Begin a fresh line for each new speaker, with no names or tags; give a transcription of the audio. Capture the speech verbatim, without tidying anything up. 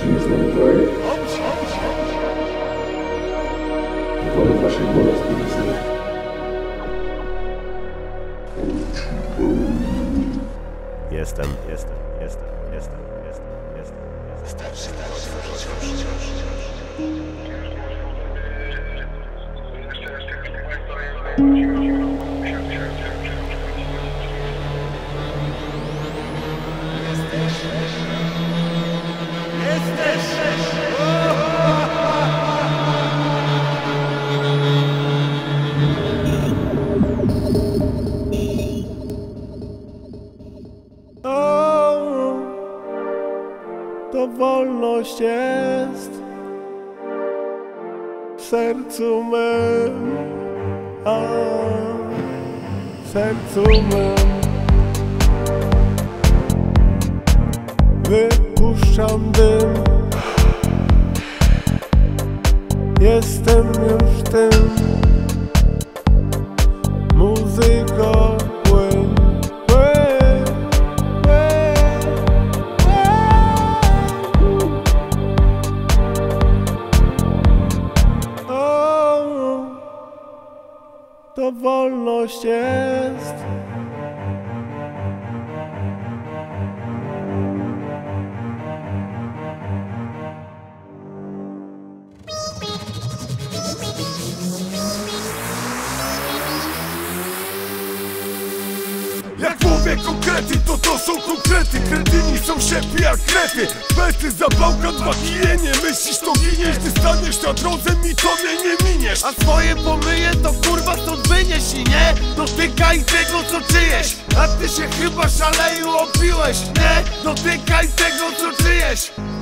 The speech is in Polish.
Czy nie znam projekt? Wolę waszej bolesnej wizyny.
Jestem, jestem, jestem, jestem, jestem, jestem. Wystarczy tak otworzyć oczy.
To wolność jest w sercu mym, a w sercu mym wypuszczam dym. Jestem już tym, muzyka płyn. To wolność jest.
Jak mówię konkrety, to to są konkrety. Kretyni są szepy jak krety. Besty zapałka, dwa kije. Nie myślisz, to giniesz. Ty staniesz na drodze, mi to mnie nie miniesz.
A swoje pomyję, to kurwa stąd wynieś i nie dotykaj tego, co czyjeś. A ty się chyba szaleju opiłeś. Nie dotykaj tego, co czyjeś.